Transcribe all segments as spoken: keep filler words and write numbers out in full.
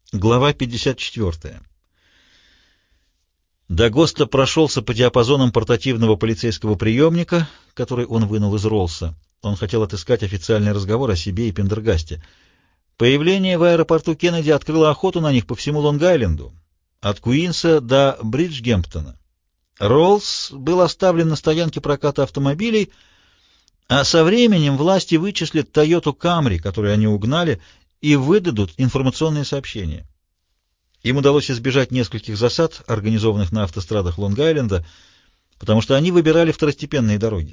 Глава пятьдесят четыре. Дагоста прошелся по диапазонам портативного полицейского приемника, который он вынул из Роллса. Он хотел отыскать официальный разговор о себе и Пендергасте. Появление в аэропорту Кеннеди открыло охоту на них по всему Лонг-Айленду, от Куинса до Бриджгемптона. Роллс был оставлен на стоянке проката автомобилей, а со временем власти вычислят Тойоту Камри, которую они угнали, и выдадут информационные сообщения. Им удалось избежать нескольких засад, организованных на автострадах Лонг-Айленда, потому что они выбирали второстепенные дороги.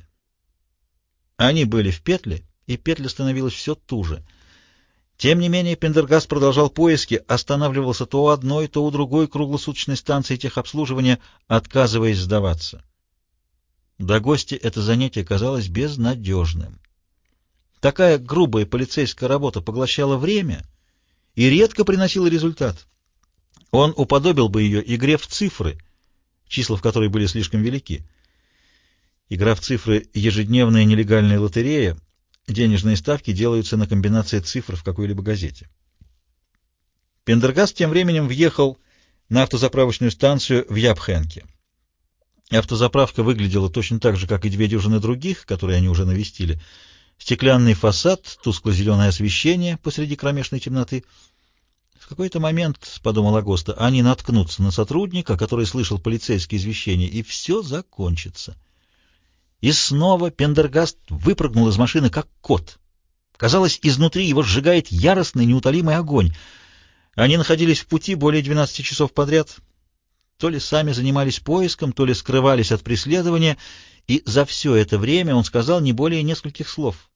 Они были в петле, и петля становилась все туже. Тем не менее, Пендергаст продолжал поиски, останавливался то у одной, то у другой круглосуточной станции техобслуживания, отказываясь сдаваться. Дагосте это занятие казалось безнадежным. Такая грубая полицейская работа поглощала время и редко приносила результат. Он уподобил бы ее игре в цифры, числа в которой были слишком велики. Игра в цифры — ежедневная нелегальная лотерея, денежные ставки делаются на комбинации цифр в какой-либо газете. Пендергаст тем временем въехал на автозаправочную станцию в Япхенке. Автозаправка выглядела точно так же, как и две дюжины других, которые они уже навестили. Стеклянный фасад, тускло-зеленое освещение посреди кромешной темноты. В какой-то момент, — подумал Агоста, — они наткнутся на сотрудника, который слышал полицейские извещения, и все закончится. И снова Пендергаст выпрыгнул из машины, как кот. Казалось, изнутри его сжигает яростный, неутолимый огонь. Они находились в пути более двенадцати часов подряд. То ли сами занимались поиском, то ли скрывались от преследования, и за все это время он сказал не более нескольких слов.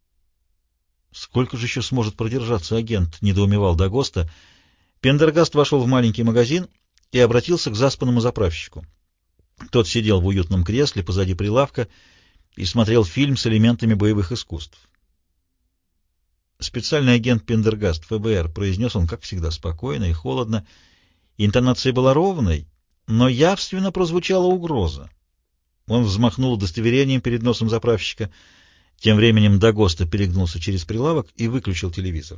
«Сколько же еще сможет продержаться агент?» — недоумевал Дагоста. Пендергаст вошел в маленький магазин и обратился к заспанному заправщику. Тот сидел в уютном кресле позади прилавка и смотрел фильм с элементами боевых искусств. «Специальный агент Пендергаст, ФБР», — произнес он, как всегда, спокойно и холодно. Интонация была ровной, но явственно прозвучала угроза. Он взмахнул удостоверением перед носом заправщика. Тем временем Дагоста перегнулся через прилавок и выключил телевизор.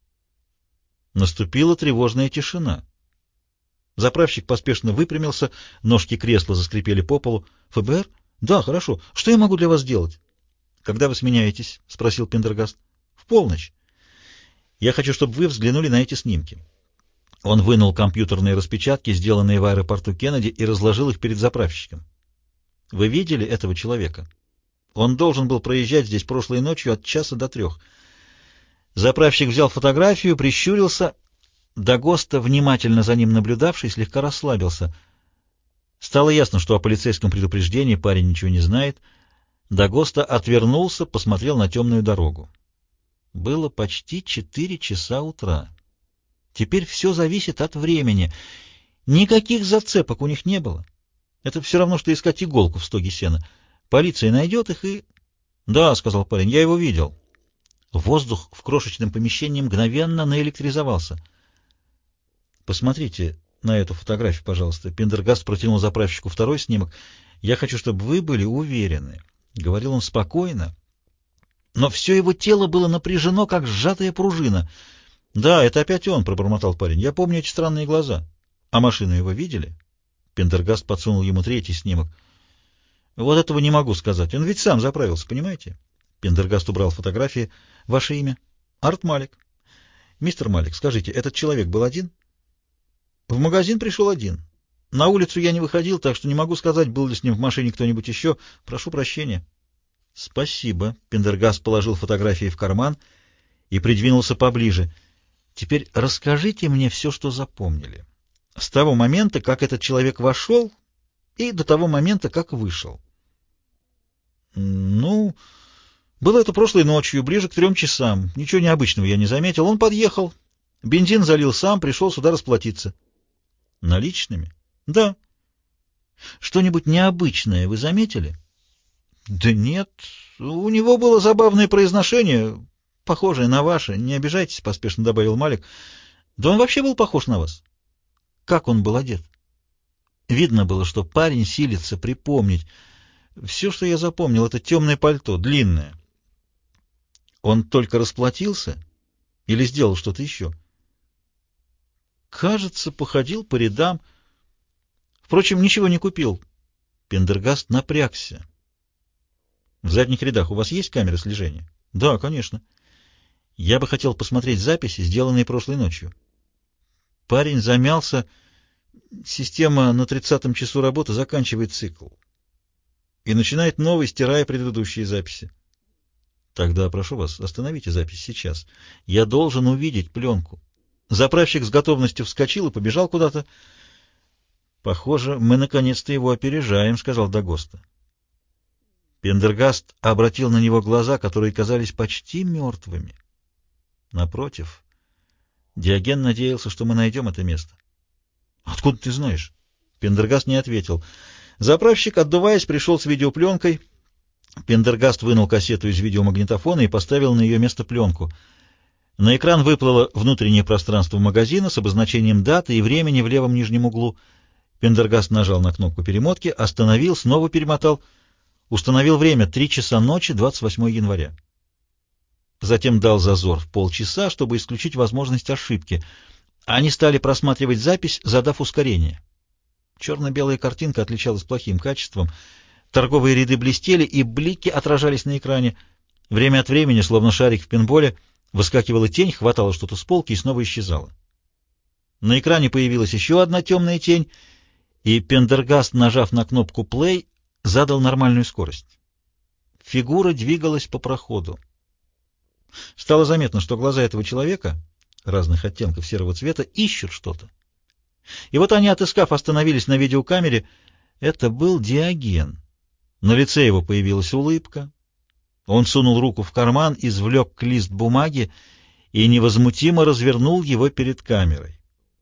Наступила тревожная тишина. Заправщик поспешно выпрямился, ножки кресла заскрипели по полу. «ФБР? Да, хорошо. Что я могу для вас сделать?» «Когда вы сменяетесь?» — спросил Пендергаст. «В полночь. Я хочу, чтобы вы взглянули на эти снимки». Он вынул компьютерные распечатки, сделанные в аэропорту Кеннеди, и разложил их перед заправщиком. «Вы видели этого человека? Он должен был проезжать здесь прошлой ночью от часа до трех». Заправщик взял фотографию, прищурился. Дагоста, внимательно за ним наблюдавший, слегка расслабился. Стало ясно, что о полицейском предупреждении парень ничего не знает. Дагоста отвернулся, посмотрел на темную дорогу. Было почти четыре часа утра. Теперь все зависит от времени. Никаких зацепок у них не было. Это все равно, что искать иголку в стоге сена. Полиция найдет их и... — Да, — сказал парень, — я его видел. Воздух в крошечном помещении мгновенно наэлектризовался. — Посмотрите на эту фотографию, пожалуйста. Пендергаст протянул заправщику второй снимок. — Я хочу, чтобы вы были уверены. — говорил он спокойно. Но все его тело было напряжено, как сжатая пружина. — Да, это опять он, — пробормотал парень. — Я помню эти странные глаза. — А машину его видели? Пендергаст подсунул ему третий снимок. — Вот этого не могу сказать. Он ведь сам заправился, понимаете? Пендергаст убрал фотографии. — Ваше имя? — Арт Малик. — Мистер Малик, скажите, этот человек был один? — В магазин пришел один. На улицу я не выходил, так что не могу сказать, был ли с ним в машине кто-нибудь еще. Прошу прощения. — Спасибо. Пендергаст положил фотографии в карман и придвинулся поближе. — Теперь расскажите мне все, что запомнили. С того момента, как этот человек вошел, и до того момента, как вышел. — Ну, было это прошлой ночью, ближе к трем часам. Ничего необычного я не заметил. Он подъехал, бензин залил сам, пришел сюда расплатиться. — Наличными? — Да. — Что-нибудь необычное вы заметили? — Да нет. У него было забавное произношение, похожее на ваше. Не обижайтесь, — поспешно добавил Малик. — Да он вообще был похож на вас. — Как он был одет? Видно было, что парень силится припомнить. Все, что я запомнил, — это темное пальто, длинное. Он только расплатился или сделал что-то еще? Кажется, походил по рядам. Впрочем, ничего не купил. Пендергаст напрягся. В задних рядах у вас есть камеры слежения? Да, конечно. Я бы хотел посмотреть записи, сделанные прошлой ночью. Парень замялся. Система на тридцатом часу работы заканчивает цикл и начинает новый, стирая предыдущие записи. Тогда прошу вас, остановите запись сейчас. Я должен увидеть пленку. Заправщик с готовностью вскочил и побежал куда-то. Похоже, мы наконец-то его опережаем, сказал Дагоста. Пендергаст обратил на него глаза, которые казались почти мертвыми. Напротив, Диоген надеялся, что мы найдем это место. Откуда ты знаешь? Пендергаст не ответил. Заправщик, отдуваясь, пришел с видеопленкой. Пендергаст вынул кассету из видеомагнитофона и поставил на ее место пленку. На экран выплыло внутреннее пространство магазина с обозначением даты и времени в левом нижнем углу. Пендергаст нажал на кнопку перемотки, остановил, снова перемотал. Установил время три часа ночи, двадцать восьмого января. Затем дал зазор в полчаса, чтобы исключить возможность ошибки. Они стали просматривать запись, задав ускорение. Черно-белая картинка отличалась плохим качеством. Торговые ряды блестели, и блики отражались на экране. Время от времени, словно шарик в пинболе, выскакивала тень, хватала что-то с полки и снова исчезала. На экране появилась еще одна темная тень, и Пендергаст, нажав на кнопку «плей», задал нормальную скорость. Фигура двигалась по проходу. Стало заметно, что глаза этого человека, разных оттенков серого цвета, ищут что-то. И вот они, отыскав, остановились на видеокамере. Это был Диоген. На лице его появилась улыбка. Он сунул руку в карман, извлек лист бумаги и невозмутимо развернул его перед камерой.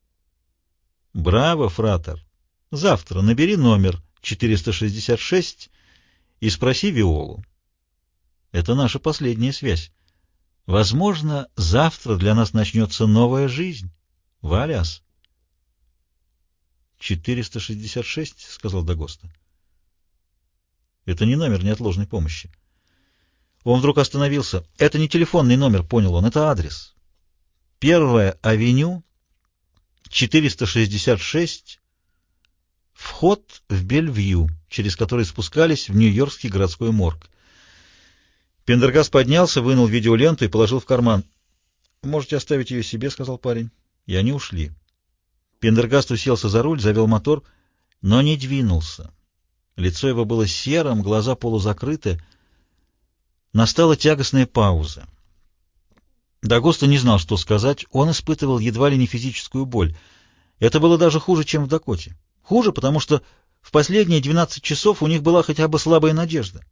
«Браво, фратер! Завтра набери номер четыреста шестьдесят шесть и спроси Виолу. Это наша последняя связь. Возможно, завтра для нас начнется новая жизнь. Валяс!» «четыреста шестьдесят шесть», — сказал Дагоста. «Это не номер неотложной помощи». Он вдруг остановился. «Это не телефонный номер», — понял он, — «это адрес. Первая авеню, четыреста шестьдесят шесть, вход в Бельвью, через который спускались в Нью-Йоркский городской морг». Пендергаст поднялся, вынул видеоленту и положил в карман. «Можете оставить ее себе», — сказал парень. И они ушли. Пендергаст уселся за руль, завел мотор, но не двинулся. Лицо его было серым, глаза полузакрыты. Настала тягостная пауза. Дагоста не знал, что сказать. Он испытывал едва ли не физическую боль. Это было даже хуже, чем в Дакоте. Хуже, потому что в последние двенадцать часов у них была хотя бы слабая надежда.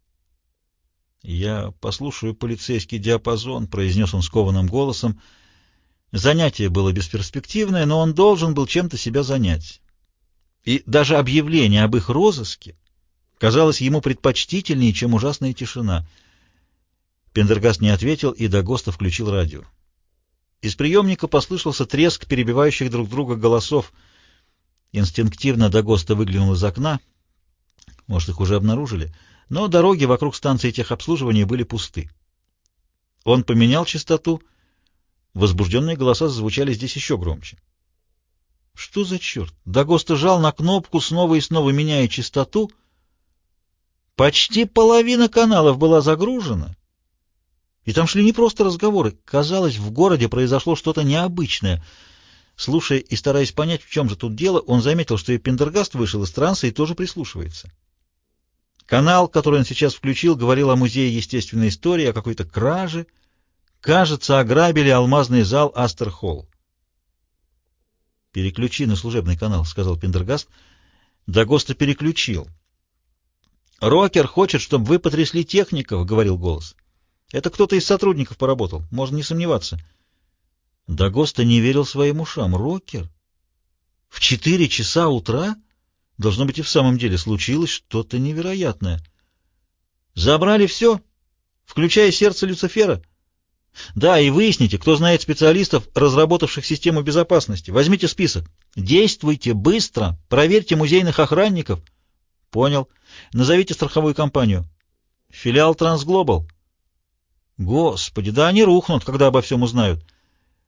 «Я послушаю полицейский диапазон», — произнес он скованным голосом. Занятие было бесперспективное, но он должен был чем-то себя занять. И даже объявление об их розыске казалось ему предпочтительнее, чем ужасная тишина. Пендергаст не ответил, и Дагоста включил радио. Из приемника послышался треск перебивающих друг друга голосов. Инстинктивно Дагоста выглянул из окна. Может, их уже обнаружили? Но дороги вокруг станции техобслуживания были пусты. Он поменял частоту. Возбужденные голоса зазвучали здесь еще громче. Что за черт? Дагоста жал на кнопку, снова и снова меняя частоту. Почти половина каналов была загружена. И там шли не просто разговоры. Казалось, в городе произошло что-то необычное. Слушая и стараясь понять, в чем же тут дело, он заметил, что и Пендергаст вышел из транса и тоже прислушивается. Канал, который он сейчас включил, говорил о музее естественной истории, о какой-то краже. Кажется, ограбили алмазный зал Астер-Холл. «Переключи на служебный канал», — сказал Пендергаст. Дагоста переключил. «Рокер хочет, чтобы вы потрясли техников», — говорил голос. «Это кто-то из сотрудников поработал, можно не сомневаться». Дагоста не верил своим ушам. «Рокер? В четыре часа утра? Должно быть, и в самом деле случилось что-то невероятное. Забрали все, включая сердце Люцифера? Да, и выясните, кто знает специалистов, разработавших систему безопасности. Возьмите список. Действуйте быстро, проверьте музейных охранников». «Понял. Назовите страховую компанию». «Филиал Трансглобал». «Господи, да они рухнут, когда обо всем узнают».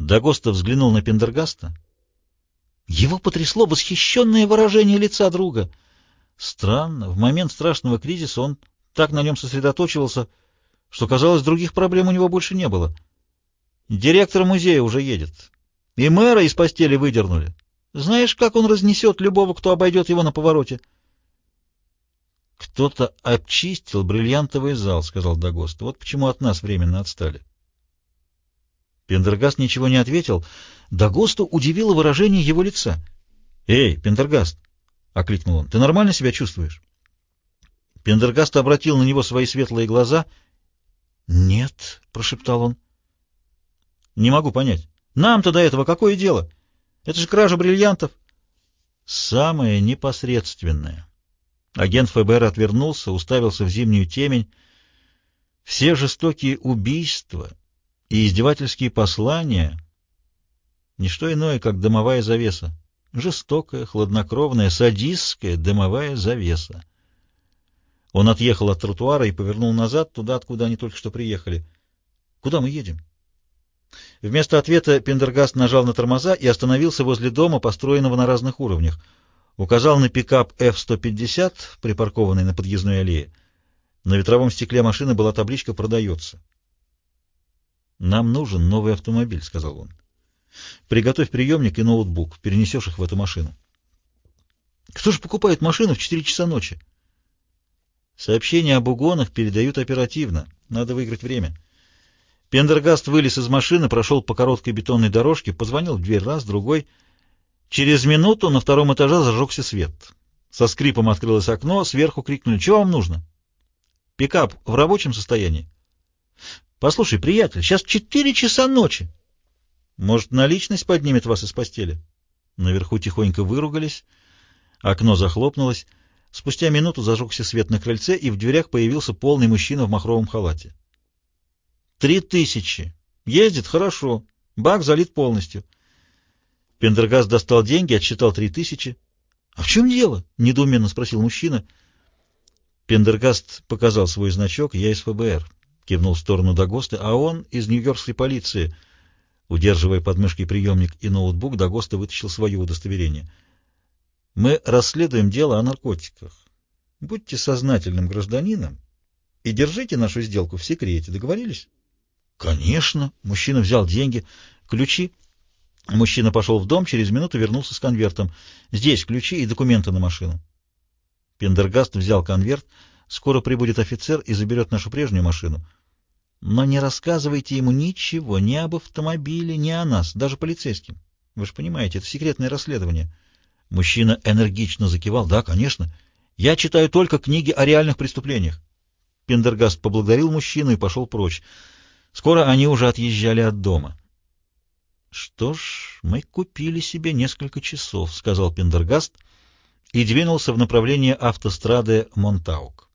Дагоста взглянул на Пендергаста. Его потрясло восхищенное выражение лица друга. Странно, в момент страшного кризиса он так на нем сосредоточивался, что, казалось, других проблем у него больше не было. Директор музея уже едет. И мэра из постели выдернули. Знаешь, как он разнесет любого, кто обойдет его на повороте? «Кто-то обчистил бриллиантовый зал», — сказал Дагоста. «Вот почему от нас временно отстали». Пендергаст ничего не ответил. Дагосту удивило выражение его лица. «Эй, Пендергаст!» — окликнул он. «Ты нормально себя чувствуешь?» Пендергаст обратил на него свои светлые глаза. «Нет», — прошептал он. «Не могу понять. Нам-то до этого какое дело? Это же кража бриллиантов». «Самое непосредственное». Агент ФБР отвернулся, уставился в зимнюю темень. Все жестокие убийства и издевательские послания — ничто иное, как дымовая завеса. Жестокая, хладнокровная, садистская дымовая завеса. Он отъехал от тротуара и повернул назад, туда, откуда они только что приехали. «Куда мы едем?» Вместо ответа Пендергаст нажал на тормоза и остановился возле дома, построенного на разных уровнях. Указал на пикап эф сто пятьдесят, припаркованный на подъездной аллее. На ветровом стекле машины была табличка «Продается». «Нам нужен новый автомобиль», — сказал он. «Приготовь приемник и ноутбук. Перенесешь их в эту машину». «Кто же покупает машину в четыре часа ночи?» «Сообщения об угонах передают оперативно. Надо выиграть время». Пендергаст вылез из машины, прошел по короткой бетонной дорожке, позвонил в дверь раз, другой. Через минуту на втором этаже зажегся свет. Со скрипом открылось окно, сверху крикнули: «Чего вам нужно?» «Пикап в рабочем состоянии?» «Послушай, приятель, сейчас четыре часа ночи. Может, наличность поднимет вас из постели?» Наверху тихонько выругались, окно захлопнулось. Спустя минуту зажегся свет на крыльце, и в дверях появился полный мужчина в махровом халате. «Три тысячи. Ездит хорошо. Бак залит полностью». Пендергаст достал деньги, отсчитал три тысячи. «А в чем дело?» — недоуменно спросил мужчина. Пендергаст показал свой значок. «Я из ФБР», — кивнул в сторону Дагосты, — «а он из нью-йоркской полиции». Удерживая под мышкой приемник и ноутбук, Дагоста вытащил свое удостоверение. «Мы расследуем дело о наркотиках. Будьте сознательным гражданином и держите нашу сделку в секрете. Договорились?» «Конечно». Мужчина взял деньги. «Ключи?» Мужчина пошел в дом, через минуту вернулся с конвертом. «Здесь ключи и документы на машину». Пендергаст взял конверт. «Скоро прибудет офицер и заберет нашу прежнюю машину. Но не рассказывайте ему ничего, ни об автомобиле, ни о нас, даже полицейским. Вы же понимаете, это секретное расследование». Мужчина энергично закивал. «Да, конечно. Я читаю только книги о реальных преступлениях». Пендергаст поблагодарил мужчину и пошел прочь. Скоро они уже отъезжали от дома. «Что ж, мы купили себе несколько часов», — сказал Пендергаст и двинулся в направлении автострады Монтаук.